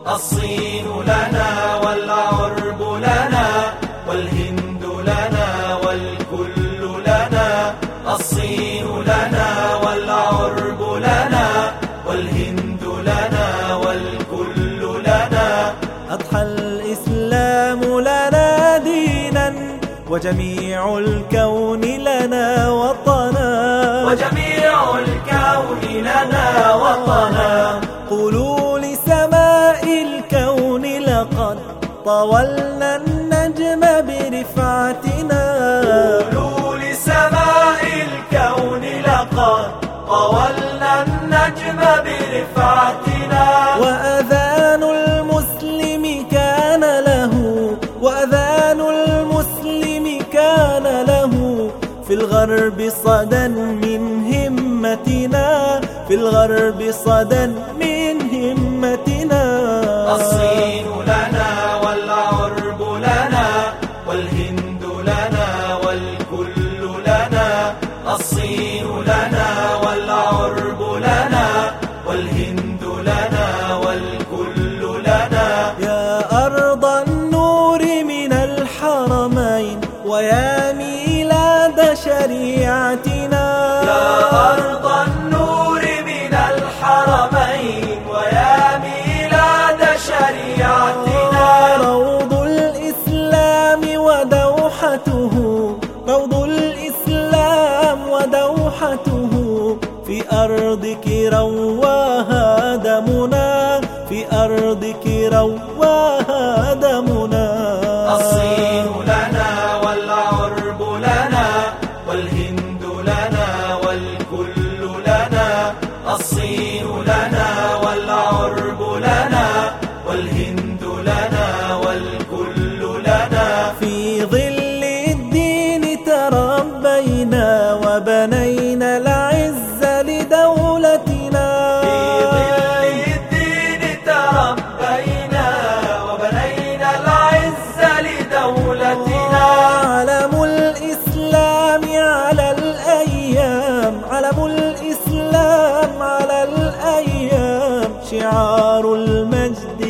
الصين لنا والعرب لنا والهند لنا والكل لنا. الصين لنا والعرب لنا والهند لنا والكل لنا. أضحى الإسلام لنا دينا وجميع الكون لنا وطنا. وجميع الكون لنا وطنا. قولوا لسماء الكون لقد طولنا النجم برفعتنا. قولوا لسماء الكون لقد طولنا النجم برفعتنا. وأذان المسلم كان له وأذان المسلم كان له في الغرب صدى من همتنا. في الغرب صدى من همتنا. الصين لنا والعرب لنا والهند لنا والكل لنا. الصين لنا والعرب لنا والهند لنا والكل لنا. يا أرض النور من الحرمين ويا ميلاد شريعتنا. يا أرض النور من الحرمين ويا ميلاد شريعتنا. روض الإسلام ودوحته روض الإسلام ودوحته في أرضك رواها دمنا. في أرضك رواها دمنا. الصين لنا والعرب لنا والهند لنا والكل لنا. الصين لنا والعرب لنا والهند لنا والكل لنا. في ظل الدين تربينا وبنينا العز لدولتنا. في ظل الدين تربينا وبنينا العز لدولتنا. علم الإسلام على الأيام علم الإسلام على الأيام شعار المجد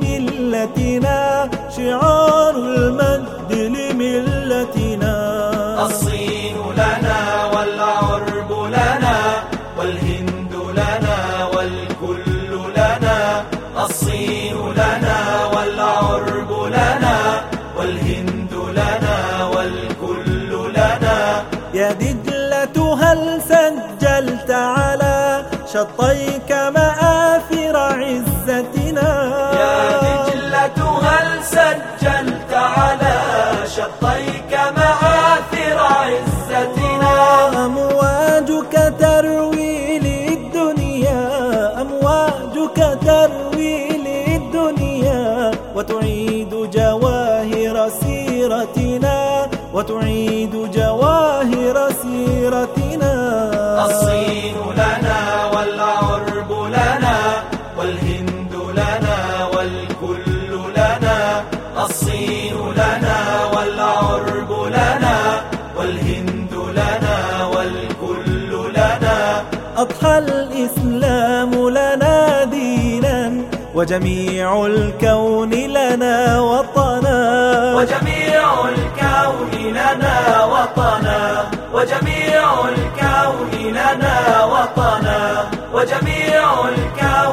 لملتنا. شعار المجد لملتنا. الصين لنا والعرب لنا والهند لنا والكل لنا. الصين لنا والعرب لنا والهند لنا والكل لنا. يا دجلة هل سجلت على شطيك مآثر عزتنا. يا دجلة هل سجلت على شطيك مآثر عزتنا. أمواجك تروي للدنيا أمواجك تروي للدنيا وتعيد جواهر سيرتنا. وتعيد جواهر سيرتنا. الصين لنا والعرب لنا والهند لنا والكل لنا. الصين لنا والعرب لنا والهند لنا والكل لنا. أضحى الإسلام لنا دينا وجميع الكون لنا وطنا. وجميع الكون لنا وطنا. وجميع الكون لنا وطنا. وجميع الكون